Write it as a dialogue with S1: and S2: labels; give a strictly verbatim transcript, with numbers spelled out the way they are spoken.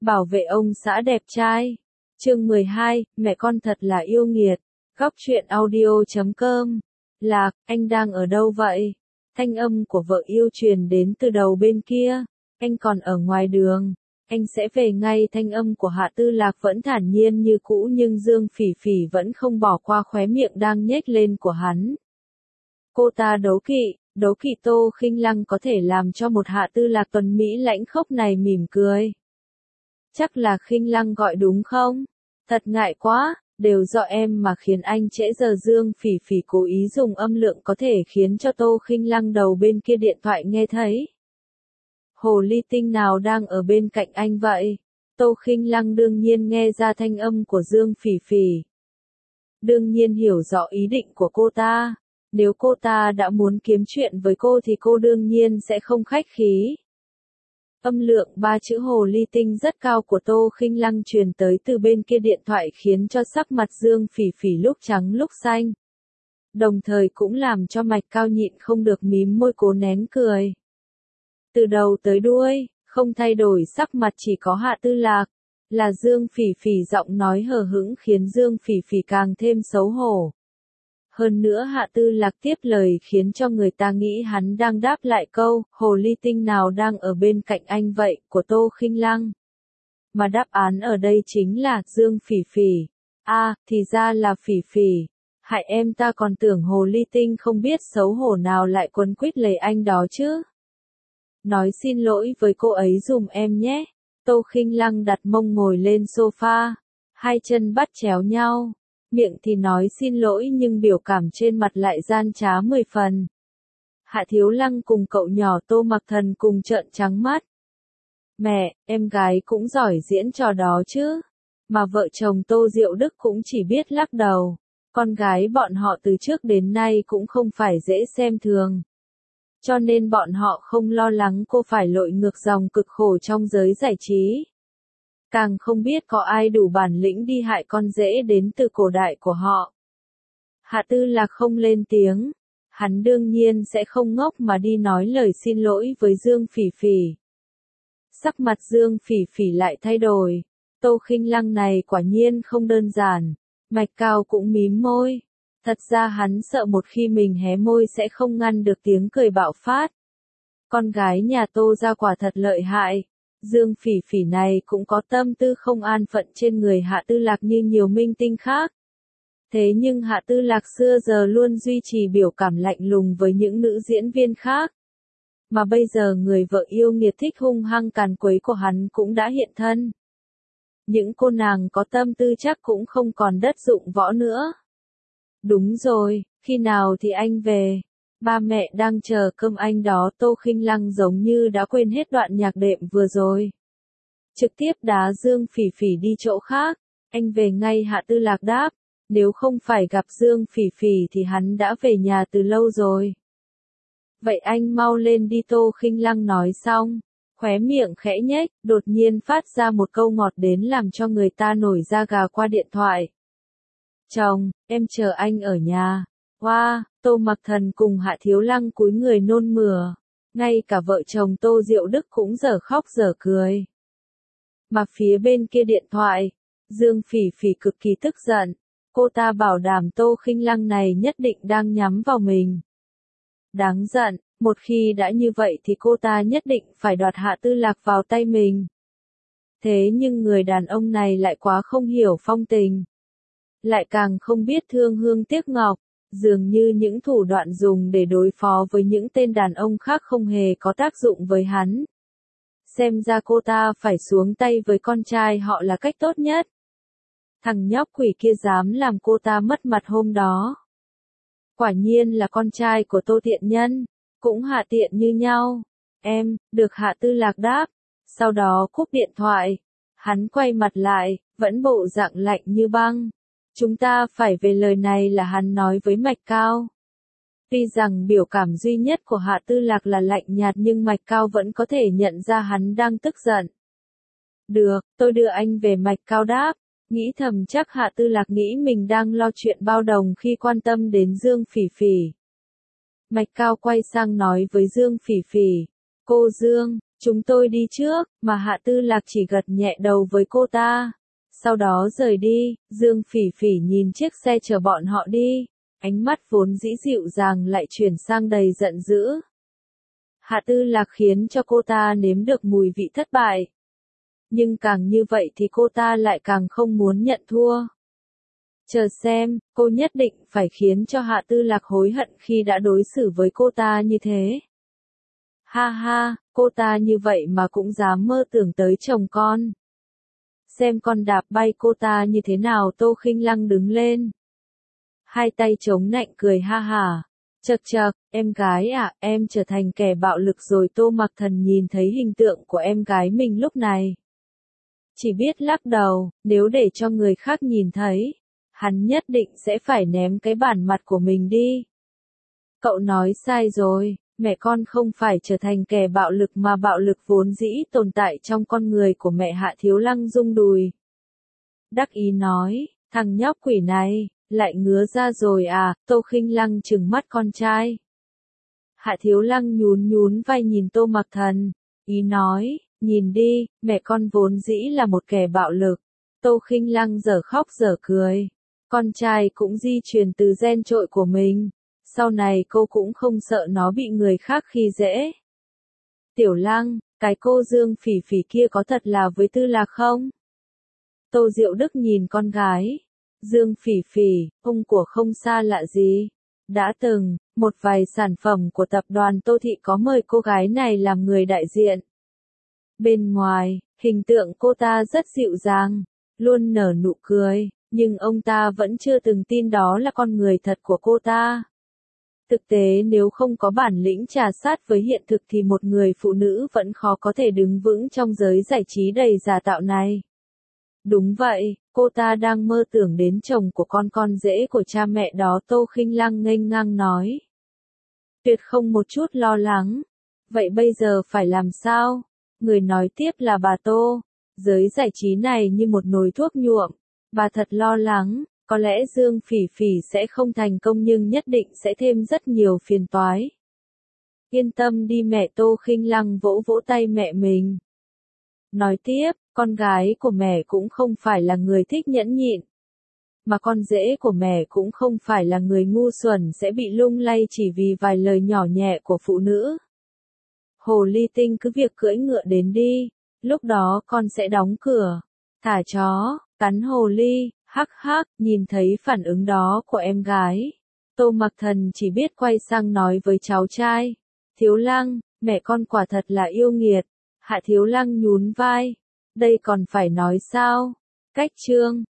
S1: Bảo vệ ông xã đẹp trai. Chương mười hai, mẹ con thật là yêu nghiệt. Góc truyện audio chấm com. Lạc, anh đang ở đâu vậy? Thanh âm của vợ yêu truyền đến từ đầu bên kia. Anh còn ở ngoài đường. Anh sẽ về ngay. Thanh âm của Hạ Tư Lạc vẫn thản nhiên như cũ, nhưng Dương Phỉ Phỉ vẫn không bỏ qua khóe miệng đang nhếch lên của hắn. Cô ta đố kỵ, đố kỵ Tô Khinh Lăng có thể làm cho một Hạ Tư Lạc tuần mỹ lãnh khốc này mỉm cười. Chắc là Khinh Lăng gọi đúng không? Thật ngại quá, đều do em mà khiến anh trễ giờ. Dương Phỉ Phỉ cố ý dùng âm lượng có thể khiến cho Tô Khinh Lăng đầu bên kia điện thoại nghe thấy. Hồ ly tinh nào đang ở bên cạnh anh vậy? Tô Khinh Lăng đương nhiên nghe ra thanh âm của Dương Phỉ Phỉ. Đương nhiên hiểu rõ ý định của cô ta. Nếu cô ta đã muốn kiếm chuyện với cô thì cô đương nhiên sẽ không khách khí. Âm lượng ba chữ hồ ly tinh rất cao của Tô Khinh Lăng truyền tới từ bên kia điện thoại khiến cho sắc mặt Dương Phỉ Phỉ lúc trắng lúc xanh. Đồng thời cũng làm cho Mạch Cao nhịn không được mím môi cố nén cười. Từ đầu tới đuôi, không thay đổi sắc mặt chỉ có Hạ Tư Lạc. Là Dương Phỉ Phỉ giọng nói hờ hững khiến Dương Phỉ Phỉ càng thêm xấu hổ. Hơn nữa Hạ Tư Lạc tiếp lời khiến cho người ta nghĩ hắn đang đáp lại câu, hồ ly tinh nào đang ở bên cạnh anh vậy, của Tô Khinh Lăng. Mà đáp án ở đây chính là, Dương Phỉ Phỉ. A, à, thì ra là Phỉ Phỉ. Hại em, ta còn tưởng hồ ly tinh không biết xấu hổ nào lại quấn quýt lấy anh đó chứ. Nói xin lỗi với cô ấy dùm em nhé. Tô Khinh Lăng đặt mông ngồi lên sofa, hai chân bắt chéo nhau. Miệng thì nói xin lỗi nhưng biểu cảm trên mặt lại gian trá mười phần. Hạ Thiếu Lăng cùng cậu nhỏ Tô Mặc Thần cùng trợn trắng mắt. Mẹ, em gái cũng giỏi diễn trò đó chứ. Mà vợ chồng Tô Diệu Đức cũng chỉ biết lắc đầu. Con gái bọn họ từ trước đến nay cũng không phải dễ xem thường. Cho nên bọn họ không lo lắng cô phải lội ngược dòng cực khổ trong giới giải trí. Càng không biết có ai đủ bản lĩnh đi hại con rể đến từ cổ đại của họ. Hạ Tư Lạc không lên tiếng. Hắn đương nhiên sẽ không ngốc mà đi nói lời xin lỗi với Dương Phỉ Phỉ. Sắc mặt Dương Phỉ Phỉ lại thay đổi. Tô Khinh Lăng này quả nhiên không đơn giản. Mạch Cao cũng mím môi. Thật ra hắn sợ một khi mình hé môi sẽ không ngăn được tiếng cười bạo phát. Con gái nhà Tô ra quả thật lợi hại. Dương Phỉ Phỉ này cũng có tâm tư không an phận trên người Hạ Tư Lạc như nhiều minh tinh khác. Thế nhưng Hạ Tư Lạc xưa giờ luôn duy trì biểu cảm lạnh lùng với những nữ diễn viên khác. Mà bây giờ người vợ yêu nghiệt thích hung hăng càn quấy của hắn cũng đã hiện thân. Những cô nàng có tâm tư chắc cũng không còn đất dụng võ nữa. Đúng rồi, khi nào thì anh về? Ba mẹ đang chờ cơm anh đó. Tô Khinh Lăng giống như đã quên hết đoạn nhạc đệm vừa rồi. Trực tiếp đá Dương Phỉ Phỉ đi chỗ khác. Anh về ngay. Hạ Tư Lạc đáp. Nếu không phải gặp Dương Phỉ Phỉ thì hắn đã về nhà từ lâu rồi. Vậy anh mau lên đi. Tô Khinh Lăng nói xong. Khóe miệng khẽ nhếch, đột nhiên phát ra một câu ngọt đến làm cho người ta nổi da gà qua điện thoại. Chồng, em chờ anh ở nhà. Wow, Tô Mặc Thần cùng Hạ Thiếu Lăng cúi người nôn mửa. Ngay cả vợ chồng Tô Diệu Đức cũng dở khóc dở cười. Mà phía bên kia điện thoại, Dương Phỉ Phỉ cực kỳ tức giận. Cô ta bảo đảm Tô Khinh Lăng này nhất định đang nhắm vào mình. Đáng giận, một khi đã như vậy thì cô ta nhất định phải đoạt Hạ Tư Lạc vào tay mình. Thế nhưng người đàn ông này lại quá không hiểu phong tình. Lại càng không biết thương hương tiếc ngọc. Dường như những thủ đoạn dùng để đối phó với những tên đàn ông khác không hề có tác dụng với hắn. Xem ra cô ta phải xuống tay với con trai họ là cách tốt nhất. Thằng nhóc quỷ kia dám làm cô ta mất mặt hôm đó. Quả nhiên là con trai của Tô Tiện Nhân, cũng hạ tiện như nhau. Em, được. Hạ Tư Lạc đáp. Sau đó cúp điện thoại. Hắn quay mặt lại, vẫn bộ dạng lạnh như băng. Chúng ta phải về. Lời này là hắn nói với Mạch Cao. Tuy rằng biểu cảm duy nhất của Hạ Tư Lạc là lạnh nhạt nhưng Mạch Cao vẫn có thể nhận ra hắn đang tức giận. Được, tôi đưa anh về. Mạch Cao đáp. Nghĩ thầm chắc Hạ Tư Lạc nghĩ mình đang lo chuyện bao đồng khi quan tâm đến Dương Phỉ Phỉ. Mạch Cao quay sang nói với Dương Phỉ Phỉ. Cô Dương, Chúng tôi đi trước, mà Hạ Tư Lạc chỉ gật nhẹ đầu với cô ta. Sau đó rời đi, Dương Phỉ Phỉ nhìn chiếc xe chở bọn họ đi, ánh mắt vốn dĩ dịu dàng lại chuyển sang đầy giận dữ. Hạ Tư Lạc khiến cho cô ta nếm được mùi vị thất bại. Nhưng càng như vậy thì cô ta lại càng không muốn nhận thua. Chờ xem, cô nhất định phải khiến cho Hạ Tư Lạc hối hận khi đã đối xử với cô ta như thế. Ha ha, cô ta như vậy mà cũng dám mơ tưởng tới chồng con. Xem con đạp bay cô ta như thế nào. Tô Khinh Lăng đứng lên. Hai tay chống nạnh cười ha hả. Chậc chậc, em gái à, em trở thành kẻ bạo lực rồi. Tô Mặc Thần nhìn thấy hình tượng của em gái mình lúc này. Chỉ biết lắc đầu, nếu để cho người khác nhìn thấy, hắn nhất định sẽ phải ném cái bản mặt của mình đi. Cậu nói sai rồi, mẹ con không phải trở thành kẻ bạo lực mà bạo lực vốn dĩ tồn tại trong con người của mẹ. Hạ Thiếu Lăng rung đùi. Đắc ý nói, thằng nhóc quỷ này, lại ngứa ra rồi à. Tô Khinh Lăng trừng mắt con trai. Hạ Thiếu Lăng nhún nhún vai nhìn Tô Mặc Thần, ý nói, nhìn đi, mẹ con vốn dĩ là một kẻ bạo lực. Tô Khinh Lăng dở khóc dở cười. Con trai cũng di truyền từ gen trội của mình. Sau này cô cũng không sợ nó bị người khác khi dễ. Tiểu Lăng, cái cô Dương Phỉ Phỉ kia có thật là với Tư Lạc không? Tô Diệu Đức nhìn con gái. Dương Phỉ Phỉ, ông của không xa lạ gì. Đã từng, một vài sản phẩm của tập đoàn Tô Thị có mời cô gái này làm người đại diện. Bên ngoài, hình tượng cô ta rất dịu dàng, luôn nở nụ cười, nhưng ông ta vẫn chưa từng tin đó là con người thật của cô ta. Thực tế nếu không có bản lĩnh trà sát với hiện thực thì một người phụ nữ vẫn khó có thể đứng vững trong giới giải trí đầy giả tạo này. Đúng vậy, cô ta đang mơ tưởng đến chồng của con con rể của cha mẹ đó. Tô Khinh Lăng nghênh ngang nói. Tuyệt không một chút lo lắng. Vậy bây giờ phải làm sao? Người nói tiếp là bà Tô. Giới giải trí này như một nồi thuốc nhuộm. Bà thật lo lắng. Có lẽ Dương Phỉ Phỉ sẽ không thành công nhưng nhất định sẽ thêm rất nhiều phiền toái. Yên tâm đi mẹ. Tô Khinh Lăng vỗ vỗ tay mẹ mình. Nói tiếp, con gái của mẹ cũng không phải là người thích nhẫn nhịn. Mà con rể của mẹ cũng không phải là người ngu xuẩn sẽ bị lung lay chỉ vì vài lời nhỏ nhẹ của phụ nữ. Hồ ly tinh cứ việc cưỡi ngựa đến đi, lúc đó con sẽ đóng cửa. Thả chó, cắn hồ ly. Hắc hắc, nhìn thấy phản ứng đó của em gái. Tô Mặc Thần chỉ biết quay sang nói với cháu trai. Thiếu Lăng, mẹ con quả thật là yêu nghiệt. Hạ Thiếu Lăng nhún vai. Đây còn phải nói sao? Cách chương.